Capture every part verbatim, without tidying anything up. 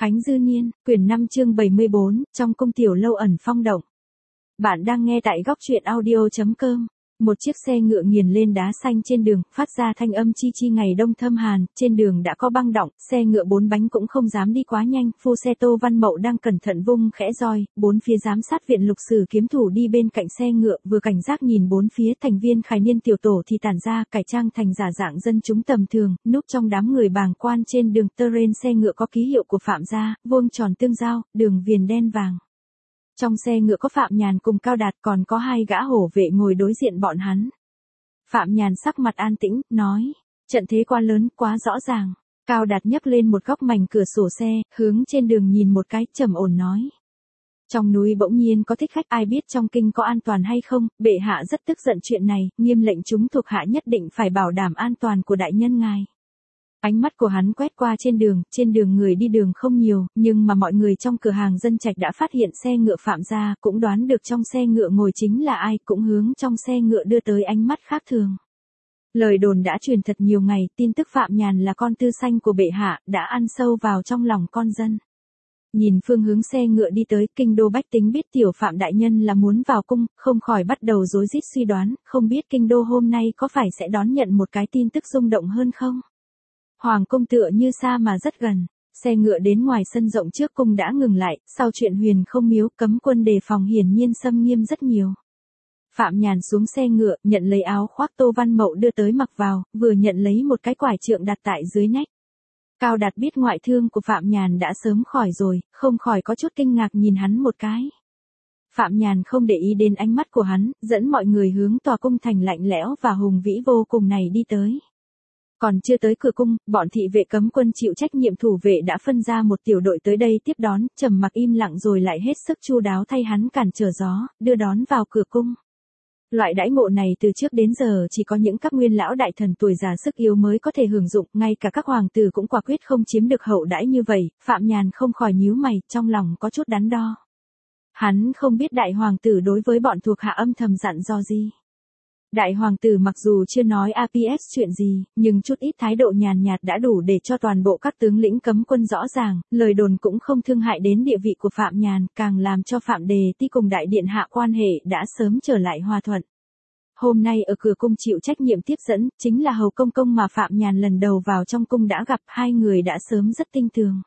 Khánh Dư Niên, quyển năm chương bảy mươi bốn, trong cung tiểu lâu ẩn phong động. Bạn đang nghe tại góc truyện audio.com. Một chiếc xe ngựa nghiền lên đá xanh trên đường, phát ra thanh âm chi chi ngày đông thâm hàn, trên đường đã có băng động, xe ngựa bốn bánh cũng không dám đi quá nhanh, phu xe Tô Văn Mậu đang cẩn thận vung khẽ roi, bốn phía giám sát viện lục sử kiếm thủ đi bên cạnh xe ngựa, vừa cảnh giác nhìn bốn phía, thành viên Khải Niên tiểu tổ thì tản ra, cải trang thành giả dạng dân chúng tầm thường, núp trong đám người bàng quan trên đường tơ rên xe ngựa có ký hiệu của Phạm gia, vuông tròn tương giao, đường viền đen vàng. Trong xe ngựa có Phạm Nhàn cùng Cao Đạt, còn có hai gã hổ vệ ngồi đối diện bọn hắn. Phạm Nhàn sắc mặt an tĩnh, nói, trận thế quá lớn, quá rõ ràng. Cao Đạt nhấc lên một góc mảnh cửa sổ xe, hướng trên đường nhìn một cái, trầm ổn nói. Trong núi bỗng nhiên có thích khách, ai biết trong kinh có an toàn hay không, bệ hạ rất tức giận chuyện này, nghiêm lệnh chúng thuộc hạ nhất định phải bảo đảm an toàn của đại nhân ngài. Ánh mắt của hắn quét qua trên đường, trên đường người đi đường không nhiều, nhưng mà mọi người trong cửa hàng dân trạch đã phát hiện xe ngựa Phạm gia, cũng đoán được trong xe ngựa ngồi chính là ai, cũng hướng trong xe ngựa đưa tới ánh mắt khác thường. Lời đồn đã truyền thật nhiều ngày, tin tức Phạm Nhàn là con tư sanh của bệ hạ, đã ăn sâu vào trong lòng con dân. Nhìn phương hướng xe ngựa đi tới, kinh đô bách tính biết tiểu Phạm đại nhân là muốn vào cung, không khỏi bắt đầu rối rít suy đoán, không biết kinh đô hôm nay có phải sẽ đón nhận một cái tin tức rung động hơn không? Hoàng cung tựa như xa mà rất gần, xe ngựa đến ngoài sân rộng trước cung đã ngừng lại, sau chuyện Huyền Không Miếu cấm quân đề phòng hiển nhiên xâm nghiêm rất nhiều. Phạm Nhàn xuống xe ngựa, nhận lấy áo khoác Tô Văn Mậu đưa tới mặc vào, vừa nhận lấy một cái quải trượng đặt tại dưới nách. Cao Đạt biết ngoại thương của Phạm Nhàn đã sớm khỏi rồi, không khỏi có chút kinh ngạc nhìn hắn một cái. Phạm Nhàn không để ý đến ánh mắt của hắn, dẫn mọi người hướng tòa cung thành lạnh lẽo và hùng vĩ vô cùng này đi tới. Còn chưa tới cửa cung, bọn thị vệ cấm quân chịu trách nhiệm thủ vệ đã phân ra một tiểu đội tới đây tiếp đón, trầm mặc im lặng rồi lại hết sức chu đáo thay hắn cản trở gió, đưa đón vào cửa cung. Loại đãi ngộ này từ trước đến giờ chỉ có những các nguyên lão đại thần tuổi già sức yếu mới có thể hưởng dụng, ngay cả các hoàng tử cũng quả quyết không chiếm được hậu đãi như vậy, Phạm Nhàn không khỏi nhíu mày, trong lòng có chút đắn đo. Hắn không biết đại hoàng tử đối với bọn thuộc hạ âm thầm dặn dò gì. Đại hoàng tử mặc dù chưa nói a pê ét chuyện gì, nhưng chút ít thái độ nhàn nhạt đã đủ để cho toàn bộ các tướng lĩnh cấm quân rõ ràng, lời đồn cũng không thương hại đến địa vị của Phạm Nhàn, càng làm cho Phạm Đề Ti cùng đại điện hạ quan hệ đã sớm trở lại hòa thuận. Hôm nay ở cửa cung chịu trách nhiệm tiếp dẫn, chính là Hầu Công Công mà Phạm Nhàn lần đầu vào trong cung đã gặp, hai người đã sớm rất tinh tường.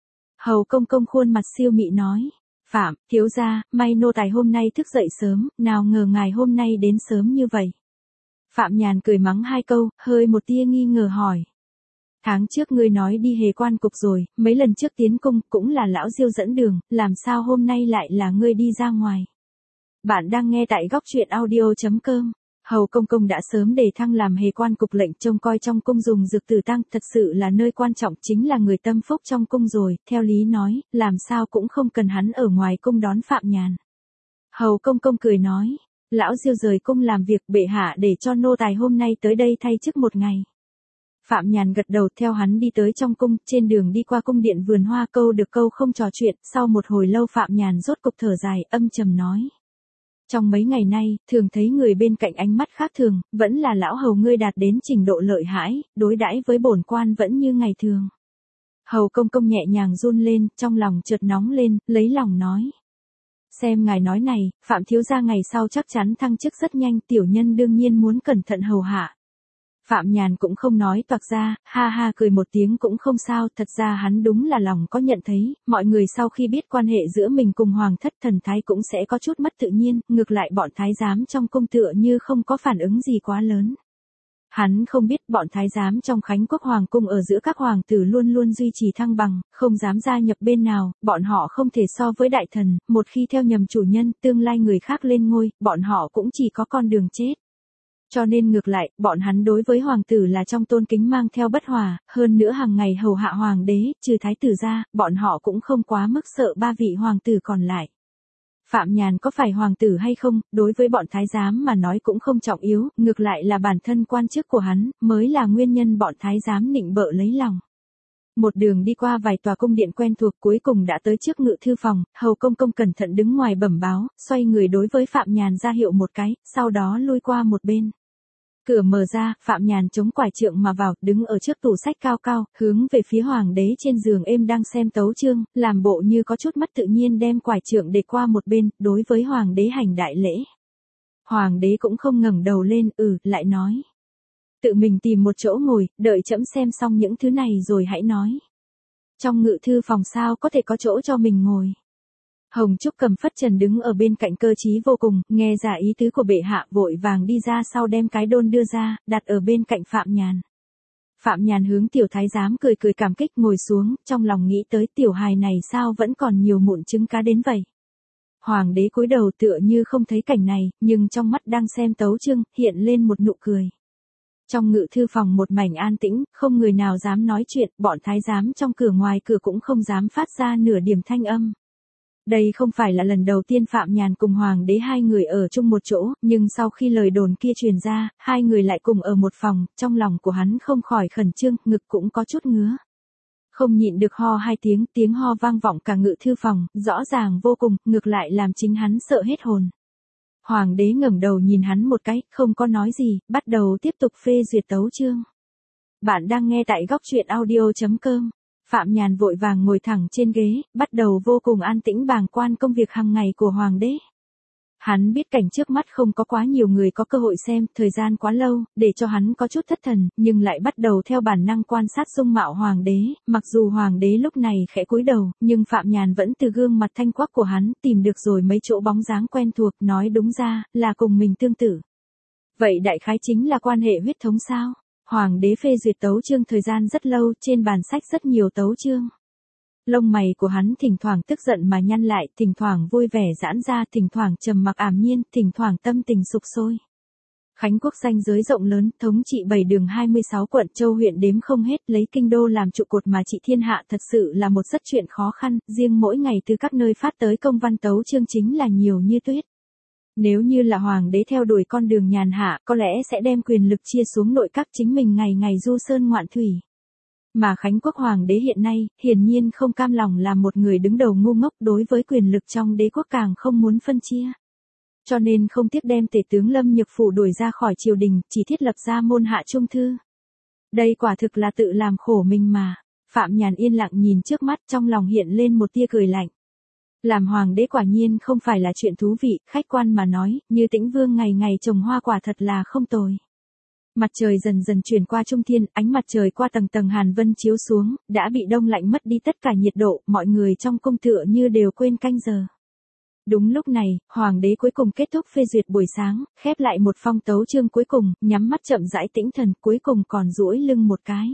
Hầu Công Công khuôn mặt siêu mị nói. Phạm, thiếu gia, may nô tài hôm nay thức dậy sớm, nào ngờ ngài hôm nay đến sớm như vậy. Phạm Nhàn cười mắng hai câu, hơi một tia nghi ngờ hỏi. Tháng trước ngươi nói đi hề quan cục rồi, mấy lần trước tiến cung cũng là lão Diêu dẫn đường, làm sao hôm nay lại là ngươi đi ra ngoài. Bạn đang nghe tại góc truyện audio.com. Hầu Công Công đã sớm đề thăng làm hề quan cục lệnh trông coi trong cung dùng dược tử tăng, thật sự là nơi quan trọng, chính là người tâm phúc trong cung rồi, theo lý nói, làm sao cũng không cần hắn ở ngoài cung đón Phạm Nhàn. Hầu Công Công cười nói, lão Diêu rời cung làm việc, bệ hạ để cho nô tài hôm nay tới đây thay chức một ngày. Phạm Nhàn gật đầu theo hắn đi tới trong cung, trên đường đi qua cung điện vườn hoa câu được câu không trò chuyện, sau một hồi lâu Phạm Nhàn rốt cục thở dài, âm trầm nói. Trong mấy ngày nay, thường thấy người bên cạnh ánh mắt khác thường, vẫn là lão hầu ngươi đạt đến trình độ lợi hãi, đối đãi với bổn quan vẫn như ngày thường. Hầu Công Công nhẹ nhàng run lên, trong lòng chợt nóng lên, lấy lòng nói. Xem ngài nói này, Phạm thiếu gia ngày sau chắc chắn thăng chức rất nhanh, tiểu nhân đương nhiên muốn cẩn thận hầu hạ. Phạm Nhàn cũng không nói toạc ra, ha ha cười một tiếng cũng không sao, thật ra hắn đúng là lòng có nhận thấy, mọi người sau khi biết quan hệ giữa mình cùng hoàng thất thần thái cũng sẽ có chút mất tự nhiên, ngược lại bọn thái giám trong cung tựa như không có phản ứng gì quá lớn. Hắn không biết bọn thái giám trong Khánh Quốc Hoàng cung ở giữa các hoàng tử luôn luôn duy trì thăng bằng, không dám gia nhập bên nào, bọn họ không thể so với đại thần, một khi theo nhầm chủ nhân, tương lai người khác lên ngôi, bọn họ cũng chỉ có con đường chết. Cho nên ngược lại, bọn hắn đối với hoàng tử là trong tôn kính mang theo bất hòa, hơn nữa hàng ngày hầu hạ hoàng đế, trừ thái tử ra, bọn họ cũng không quá mức sợ ba vị hoàng tử còn lại. Phạm Nhàn có phải hoàng tử hay không, đối với bọn thái giám mà nói cũng không trọng yếu, ngược lại là bản thân quan chức của hắn, mới là nguyên nhân bọn thái giám nịnh bợ lấy lòng. Một đường đi qua vài tòa cung điện quen thuộc cuối cùng đã tới trước ngự thư phòng, Hầu Công Công cẩn thận đứng ngoài bẩm báo, xoay người đối với Phạm Nhàn ra hiệu một cái, sau đó lui qua một bên. Cửa mở ra, Phạm Nhàn chống quải trượng mà vào, đứng ở trước tủ sách cao cao, hướng về phía hoàng đế trên giường êm đang xem tấu chương, làm bộ như có chút mất tự nhiên đem quải trượng để qua một bên, đối với hoàng đế hành đại lễ. Hoàng đế cũng không ngẩng đầu lên, ừ, lại nói. Tự mình tìm một chỗ ngồi, đợi trẫm xem xong những thứ này rồi hãy nói. Trong ngự thư phòng sao có thể có chỗ cho mình ngồi. Hồng Trúc Cầm phất trần đứng ở bên cạnh cơ trí vô cùng, nghe ra ý tứ của bệ hạ vội vàng đi ra sau đem cái đôn đưa ra, đặt ở bên cạnh Phạm Nhàn. Phạm Nhàn hướng tiểu thái giám cười cười cảm kích ngồi xuống, trong lòng nghĩ tới tiểu hài này sao vẫn còn nhiều mụn trứng cá đến vậy. Hoàng đế cúi đầu tựa như không thấy cảnh này, nhưng trong mắt đang xem tấu chương, hiện lên một nụ cười. Trong ngự thư phòng một mảnh an tĩnh, không người nào dám nói chuyện, bọn thái giám trong cửa ngoài cửa cũng không dám phát ra nửa điểm thanh âm. Đây không phải là lần đầu tiên Phạm Nhàn cùng hoàng đế hai người ở chung một chỗ, nhưng sau khi lời đồn kia truyền ra, hai người lại cùng ở một phòng, trong lòng của hắn không khỏi khẩn trương, ngực cũng có chút ngứa. Không nhịn được ho hai tiếng, tiếng ho vang vọng cả ngự thư phòng, rõ ràng vô cùng, ngược lại làm chính hắn sợ hết hồn. Hoàng đế ngẩng đầu nhìn hắn một cái, không có nói gì, bắt đầu tiếp tục phê duyệt tấu chương. Bạn đang nghe tại góc truyện audio chấm com. Phạm Nhàn vội vàng ngồi thẳng trên ghế, bắt đầu vô cùng an tĩnh bàng quan công việc hàng ngày của hoàng đế. Hắn biết cảnh trước mắt không có quá nhiều người có cơ hội xem, thời gian quá lâu, để cho hắn có chút thất thần, nhưng lại bắt đầu theo bản năng quan sát dung mạo hoàng đế, mặc dù hoàng đế lúc này khẽ cúi đầu, nhưng Phạm Nhàn vẫn từ gương mặt thanh quắc của hắn tìm được rồi mấy chỗ bóng dáng quen thuộc, nói đúng ra, là cùng mình tương tự. Vậy đại khái chính là quan hệ huyết thống sao? Hoàng đế phê duyệt tấu chương thời gian rất lâu, trên bàn sách rất nhiều tấu chương. Lông mày của hắn thỉnh thoảng tức giận mà nhăn lại, thỉnh thoảng vui vẻ giãn ra, thỉnh thoảng trầm mặc ảm nhiên, thỉnh thoảng tâm tình sục sôi. Khánh quốc ranh giới rộng lớn, thống trị bảy đường hai mươi sáu quận châu huyện đếm không hết, lấy kinh đô làm trụ cột mà trị thiên hạ thật sự là một rất chuyện khó khăn, riêng mỗi ngày từ các nơi phát tới công văn tấu chương chính là nhiều như tuyết. Nếu như là hoàng đế theo đuổi con đường nhàn hạ, có lẽ sẽ đem quyền lực chia xuống nội các chính mình ngày ngày du sơn ngoạn thủy. Mà Khánh quốc hoàng đế hiện nay, hiển nhiên không cam lòng làm một người đứng đầu ngu ngốc, đối với quyền lực trong đế quốc càng không muốn phân chia. Cho nên không tiếc đem tể tướng Lâm Nhược Phủ đuổi ra khỏi triều đình, chỉ thiết lập ra môn hạ trung thư. Đây quả thực là tự làm khổ mình mà. Phạm Nhàn yên lặng nhìn trước mắt, trong lòng hiện lên một tia cười lạnh. Làm hoàng đế quả nhiên không phải là chuyện thú vị, khách quan mà nói, như Tĩnh Vương ngày ngày trồng hoa quả thật là không tồi. Mặt trời dần dần chuyển qua trung thiên, ánh mặt trời qua tầng tầng hàn vân chiếu xuống, đã bị đông lạnh mất đi tất cả nhiệt độ, mọi người trong cung tựa như đều quên canh giờ. Đúng lúc này, hoàng đế cuối cùng kết thúc phê duyệt buổi sáng, khép lại một phong tấu chương cuối cùng, nhắm mắt chậm rãi tĩnh thần, cuối cùng còn duỗi lưng một cái.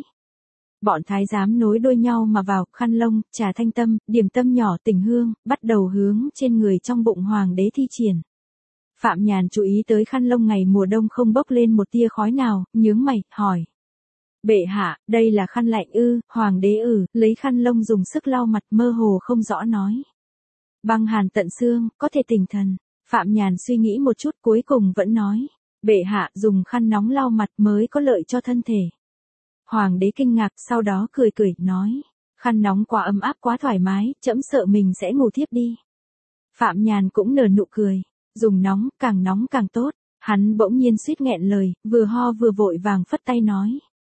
Bọn thái giám nối đuôi nhau mà vào, khăn lông, trà thanh tâm, điểm tâm nhỏ tình hương, bắt đầu hướng trên người trong bụng hoàng đế thi triển. Phạm Nhàn chú ý tới khăn lông ngày mùa đông không bốc lên một tia khói nào, nhướng mày, hỏi. Bệ hạ, đây là khăn lạnh ư? Hoàng đế ử, lấy khăn lông dùng sức lau mặt, mơ hồ không rõ nói. Băng hàn tận xương, có thể tỉnh thần. Phạm Nhàn suy nghĩ một chút cuối cùng vẫn nói. Bệ hạ, dùng khăn nóng lau mặt mới có lợi cho thân thể. Hoàng đế kinh ngạc, sau đó cười cười, nói. Khăn nóng quá ấm áp quá thoải mái, trẫm sợ mình sẽ ngủ thiếp đi. Phạm Nhàn cũng nở nụ cười. Dùng nóng, càng nóng càng tốt. Hắn bỗng nhiên suýt nghẹn lời, vừa ho vừa vội vàng phất tay nói.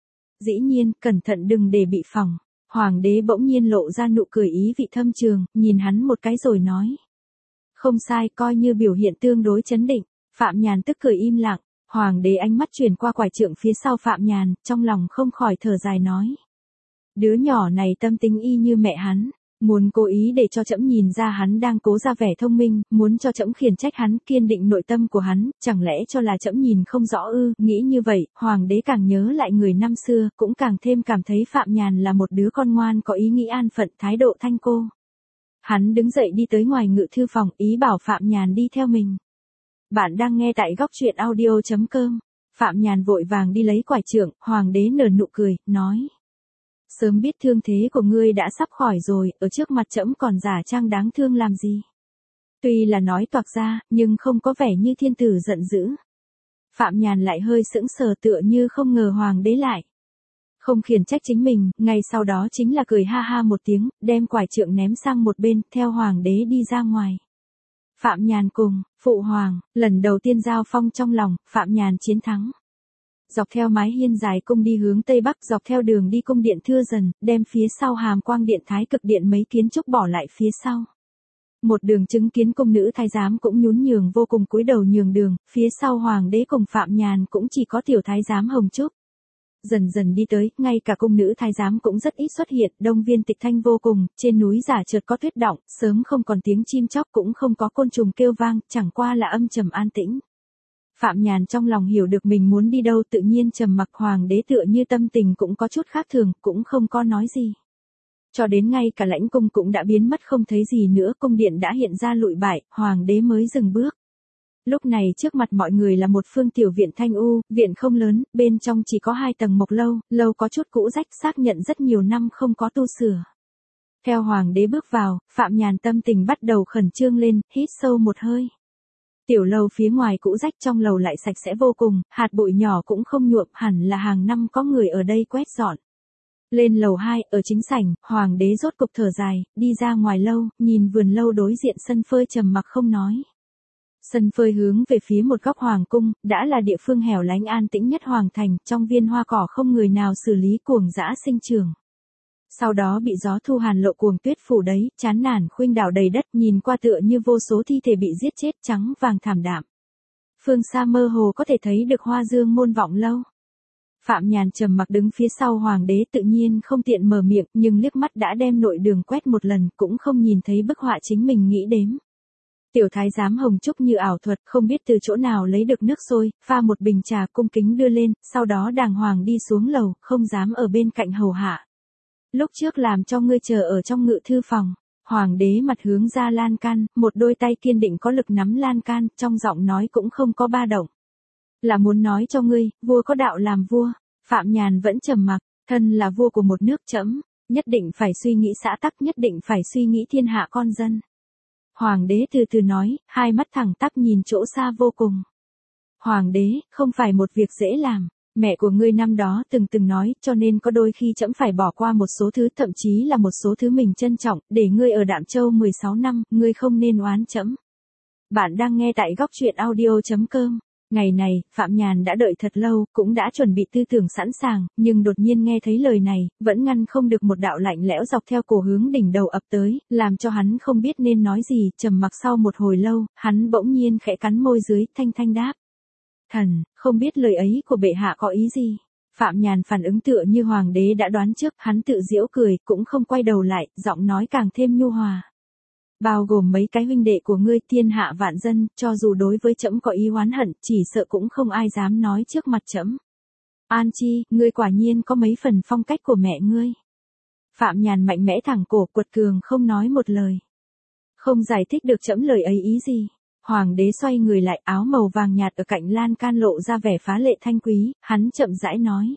Dĩ nhiên, cẩn thận đừng để bị phỏng. Hoàng đế bỗng nhiên lộ ra nụ cười ý vị thâm trường, nhìn hắn một cái rồi nói. Không sai, coi như biểu hiện tương đối chấn định. Phạm Nhàn tức cười im lặng. Hoàng đế ánh mắt chuyển qua quải trượng phía sau Phạm Nhàn, trong lòng không khỏi thở dài nói. Đứa nhỏ này tâm tính y như mẹ hắn. Muốn cố ý để cho trẫm nhìn ra hắn đang cố ra vẻ thông minh, muốn cho trẫm khiển trách hắn, kiên định nội tâm của hắn, chẳng lẽ cho là trẫm nhìn không rõ ư? Nghĩ như vậy, hoàng đế càng nhớ lại người năm xưa, cũng càng thêm cảm thấy Phạm Nhàn là một đứa con ngoan có ý nghĩ an phận, thái độ thanh cô. Hắn đứng dậy đi tới ngoài ngự thư phòng, ý bảo Phạm Nhàn đi theo mình. Bạn đang nghe tại góc truyện audio chấm com. Phạm Nhàn vội vàng đi lấy quải trượng, hoàng đế nở nụ cười, nói. Sớm biết thương thế của ngươi đã sắp khỏi rồi, ở trước mặt trẫm còn giả trang đáng thương làm gì. Tuy là nói toạc ra, nhưng không có vẻ như thiên tử giận dữ. Phạm Nhàn lại hơi sững sờ tựa như không ngờ hoàng đế lại. Không khiển trách chính mình, ngay sau đó chính là cười ha ha một tiếng, đem quải trượng ném sang một bên, theo hoàng đế đi ra ngoài. Phạm Nhàn cùng, phụ hoàng, lần đầu tiên giao phong trong lòng, Phạm Nhàn chiến thắng. dọc theo mái hiên dài cung đi hướng tây bắc, dọc theo đường đi cung điện thưa dần, đem phía sau hàm quang điện thái cực điện mấy kiến trúc bỏ lại phía sau. Một đường chứng kiến cung nữ thái giám cũng nhún nhường vô cùng cúi đầu nhường đường, phía sau hoàng đế cùng Phạm Nhàn cũng chỉ có tiểu thái giám Hồng Trúc. Dần dần đi tới, ngay cả cung nữ thái giám cũng rất ít xuất hiện, đông viên tịch thanh vô cùng, trên núi giả chợt có tuyết đọng, sớm không còn tiếng chim chóc cũng không có côn trùng kêu vang, chẳng qua là âm trầm an tĩnh. Phạm Nhàn trong lòng hiểu được mình muốn đi đâu, tự nhiên trầm mặc. Hoàng đế tựa như tâm tình cũng có chút khác thường, cũng không có nói gì. Cho đến ngay cả lãnh cung cũng đã biến mất không thấy gì nữa, cung điện đã hiện ra lụi bại, hoàng đế mới dừng bước. Lúc này trước mặt mọi người là một phương tiểu viện thanh u, viện không lớn, bên trong chỉ có hai tầng mộc lâu, lâu có chút cũ rách, xác nhận rất nhiều năm không có tu sửa. Theo hoàng đế bước vào, Phạm Nhàn tâm tình bắt đầu khẩn trương lên, hít sâu một hơi. Tiểu lầu phía ngoài cũ rách, trong lầu lại sạch sẽ vô cùng, hạt bụi nhỏ cũng không nhuộm, hẳn là hàng năm có người ở đây quét dọn. Lên lầu hai, ở chính sảnh, hoàng đế rốt cục thở dài, đi ra ngoài lâu, nhìn vườn lâu đối diện sân phơi trầm mặc không nói. Sân phơi hướng về phía một góc hoàng cung, đã là địa phương hẻo lánh an tĩnh nhất hoàng thành, trong viên hoa cỏ không người nào xử lý, cuồng dã sinh trường. Sau đó bị gió thu hàn lộ cuồng tuyết phủ đấy, chán nản khuynh đảo đầy đất, nhìn qua tựa như vô số thi thể bị giết chết, trắng vàng thảm đạm. Phương xa mơ hồ có thể thấy được hoa dương môn vọng lâu. Phạm Nhàn trầm mặc đứng phía sau hoàng đế, tự nhiên không tiện mở miệng, nhưng liếc mắt đã đem nội đường quét một lần, cũng không nhìn thấy bức họa chính mình nghĩ đếm. Tiểu thái giám Hồng Trúc như ảo thuật, không biết từ chỗ nào lấy được nước sôi, pha một bình trà cung kính đưa lên, sau đó đàng hoàng đi xuống lầu, không dám ở bên cạnh hầu hạ. Lúc trước làm cho ngươi chờ ở trong ngự thư phòng. Hoàng đế mặt hướng ra lan can, một đôi tay kiên định có lực nắm lan can, trong giọng nói cũng không có ba động. Là muốn nói cho ngươi, vua có đạo làm vua. Phạm Nhàn vẫn trầm mặc, thân là vua của một nước trẫm, nhất định phải suy nghĩ xã tắc, nhất định phải suy nghĩ thiên hạ con dân. Hoàng đế từ từ nói, hai mắt thẳng tắp nhìn chỗ xa vô cùng. Hoàng đế, không phải một việc dễ làm. Mẹ của ngươi năm đó từng từng nói, cho nên có đôi khi trẫm phải bỏ qua một số thứ, thậm chí là một số thứ mình trân trọng, để ngươi ở Đạm Châu mười sáu năm, ngươi không nên oán trẫm. Bạn đang nghe tại góc truyện audio chấm com. Ngày này, Phạm Nhàn đã đợi thật lâu, cũng đã chuẩn bị tư tưởng sẵn sàng, nhưng đột nhiên nghe thấy lời này, vẫn ngăn không được một đạo lạnh lẽo dọc theo cổ hướng đỉnh đầu ập tới, làm cho hắn không biết nên nói gì, trầm mặc sau một hồi lâu, hắn bỗng nhiên khẽ cắn môi dưới, thanh thanh đáp. Thần, không biết lời ấy của bệ hạ có ý gì. Phạm Nhàn phản ứng tựa như hoàng đế đã đoán trước, hắn tự giễu cười, cũng không quay đầu lại, giọng nói càng thêm nhu hòa. Bao gồm mấy cái huynh đệ của ngươi, thiên hạ vạn dân, cho dù đối với trẫm có ý oán hận, chỉ sợ cũng không ai dám nói trước mặt trẫm. An Chi, ngươi quả nhiên có mấy phần phong cách của mẹ ngươi. Phạm Nhàn mạnh mẽ thẳng cổ, quật cường không nói một lời. Không giải thích được trẫm lời ấy ý gì. Hoàng đế xoay người lại, áo màu vàng nhạt ở cạnh lan can lộ ra vẻ phá lệ thanh quý, hắn chậm rãi nói.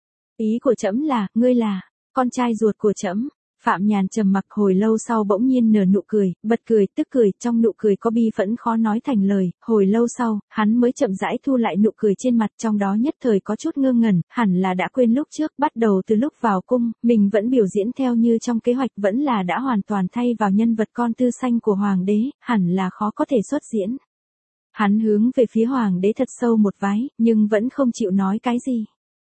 Ý của trẫm là, ngươi là con trai ruột của trẫm. Phạm Nhàn trầm mặc hồi lâu sau bỗng nhiên nở nụ cười, bật cười, tức cười, trong nụ cười có bi phẫn khó nói thành lời, hồi lâu sau, hắn mới chậm rãi thu lại nụ cười trên mặt, trong đó nhất thời có chút ngơ ngẩn, hẳn là đã quên lúc trước, bắt đầu từ lúc vào cung, mình vẫn biểu diễn theo như trong kế hoạch, vẫn là đã hoàn toàn thay vào nhân vật con tư xanh của hoàng đế, hẳn là khó có thể xuất diễn. Hắn hướng về phía hoàng đế thật sâu một vái, nhưng vẫn không chịu nói cái gì.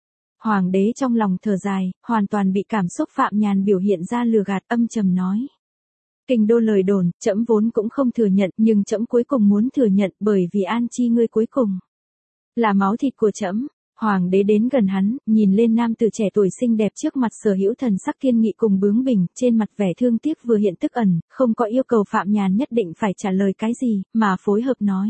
Hoàng đế trong lòng thở dài, hoàn toàn bị cảm xúc Phạm Nhàn biểu hiện ra lừa gạt, âm trầm nói. Kinh đô lời đồn, trẫm vốn cũng không thừa nhận, nhưng trẫm cuối cùng muốn thừa nhận, bởi vì An Chi ngươi cuối cùng là máu thịt của trẫm. Hoàng đế đến gần hắn, nhìn lên nam tử trẻ tuổi xinh đẹp trước mặt, sở hữu thần sắc kiên nghị cùng bướng bỉnh, trên mặt vẻ thương tiếc vừa hiện tức ẩn, không có yêu cầu Phạm Nhàn nhất định phải trả lời cái gì, mà phối hợp nói.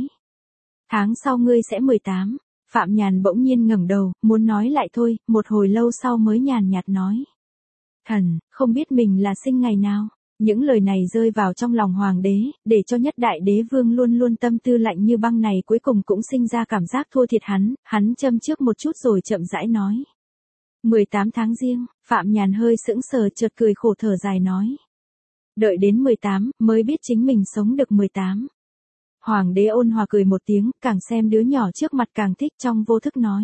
Tháng sau ngươi sẽ mười tám. Phạm Nhàn bỗng nhiên ngẩng đầu, muốn nói lại thôi, một hồi lâu sau mới nhàn nhạt nói. Thần, không biết mình là sinh ngày nào. Những lời này rơi vào trong lòng hoàng đế, để cho nhất đại đế vương luôn luôn tâm tư lạnh như băng này cuối cùng cũng sinh ra cảm giác thua thiệt hắn, hắn châm trước một chút rồi chậm rãi nói. mười tám tháng Giêng, Phạm Nhàn hơi sững sờ chợt cười khổ thở dài nói. Đợi đến mười tám, mới biết chính mình sống được mười tám. Hoàng đế ôn hòa cười một tiếng, càng xem đứa nhỏ trước mặt càng thích, trong vô thức nói.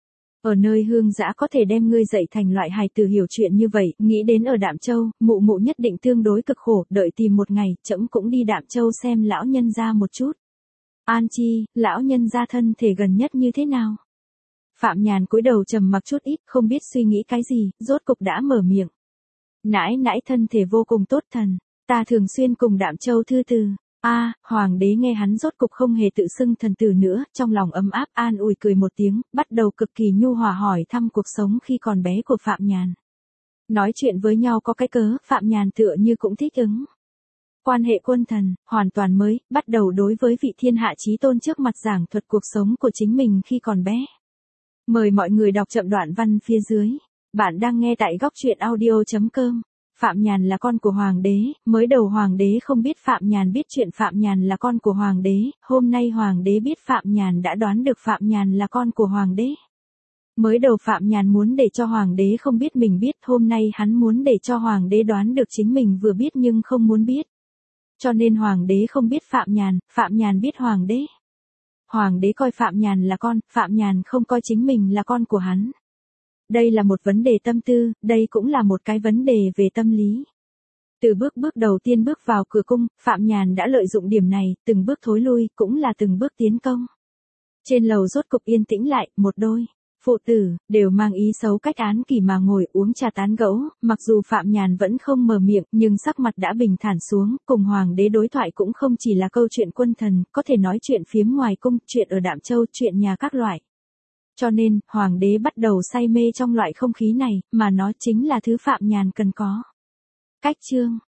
Ở nơi hương dã có thể đem ngươi dạy thành loại hài tử hiểu chuyện như vậy, nghĩ đến ở Đạm Châu, mụ mụ nhất định tương đối cực khổ, đợi tìm một ngày, trẫm cũng đi Đạm Châu xem lão nhân gia một chút. An Chi, lão nhân gia thân thể gần nhất như thế nào? Phạm Nhàn cúi đầu trầm mặc chút ít, không biết suy nghĩ cái gì, rốt cục đã mở miệng. Nãi nãi thân thể vô cùng tốt thần, ta thường xuyên cùng Đạm Châu thư từ. A, hoàng đế nghe hắn rốt cục không hề tự xưng thần tử nữa, trong lòng ấm áp an ủi cười một tiếng, bắt đầu cực kỳ nhu hòa hỏi thăm cuộc sống khi còn bé của Phạm Nhàn. Nói chuyện với nhau có cái cớ, Phạm Nhàn tựa như cũng thích ứng. Quan hệ quân thần, hoàn toàn mới, bắt đầu đối với vị thiên hạ chí tôn trước mặt giảng thuật cuộc sống của chính mình khi còn bé. Mời mọi người đọc chậm đoạn văn phía dưới. Bạn đang nghe tại góc truyện audio chấm com. Phạm Nhàn là con của hoàng đế, mới đầu hoàng đế không biết Phạm Nhàn biết chuyện Phạm Nhàn là con của hoàng đế, hôm nay hoàng đế biết Phạm Nhàn đã đoán được Phạm Nhàn là con của hoàng đế. Mới đầu Phạm Nhàn muốn để cho hoàng đế không biết mình biết, hôm nay hắn muốn để cho hoàng đế đoán được chính mình vừa biết nhưng không muốn biết. Cho nên hoàng đế không biết Phạm Nhàn, Phạm Nhàn biết hoàng đế. Hoàng đế coi Phạm Nhàn là con, Phạm Nhàn không coi chính mình là con của hắn. Đây là một vấn đề tâm tư, đây cũng là một cái vấn đề về tâm lý. Từ bước bước đầu tiên bước vào cửa cung, Phạm Nhàn đã lợi dụng điểm này, từng bước thối lui, cũng là từng bước tiến công. Trên lầu rốt cục yên tĩnh lại, một đôi phụ tử, đều mang ý xấu cách án kỷ mà ngồi uống trà tán gẫu, mặc dù Phạm Nhàn vẫn không mở miệng, nhưng sắc mặt đã bình thản xuống, cùng hoàng đế đối thoại cũng không chỉ là câu chuyện quân thần, có thể nói chuyện phiếm ngoài cung, chuyện ở Đạm Châu, chuyện nhà các loại. Cho nên, hoàng đế bắt đầu say mê trong loại không khí này, mà nó chính là thứ Phạm Nhàn cần có. Cách chương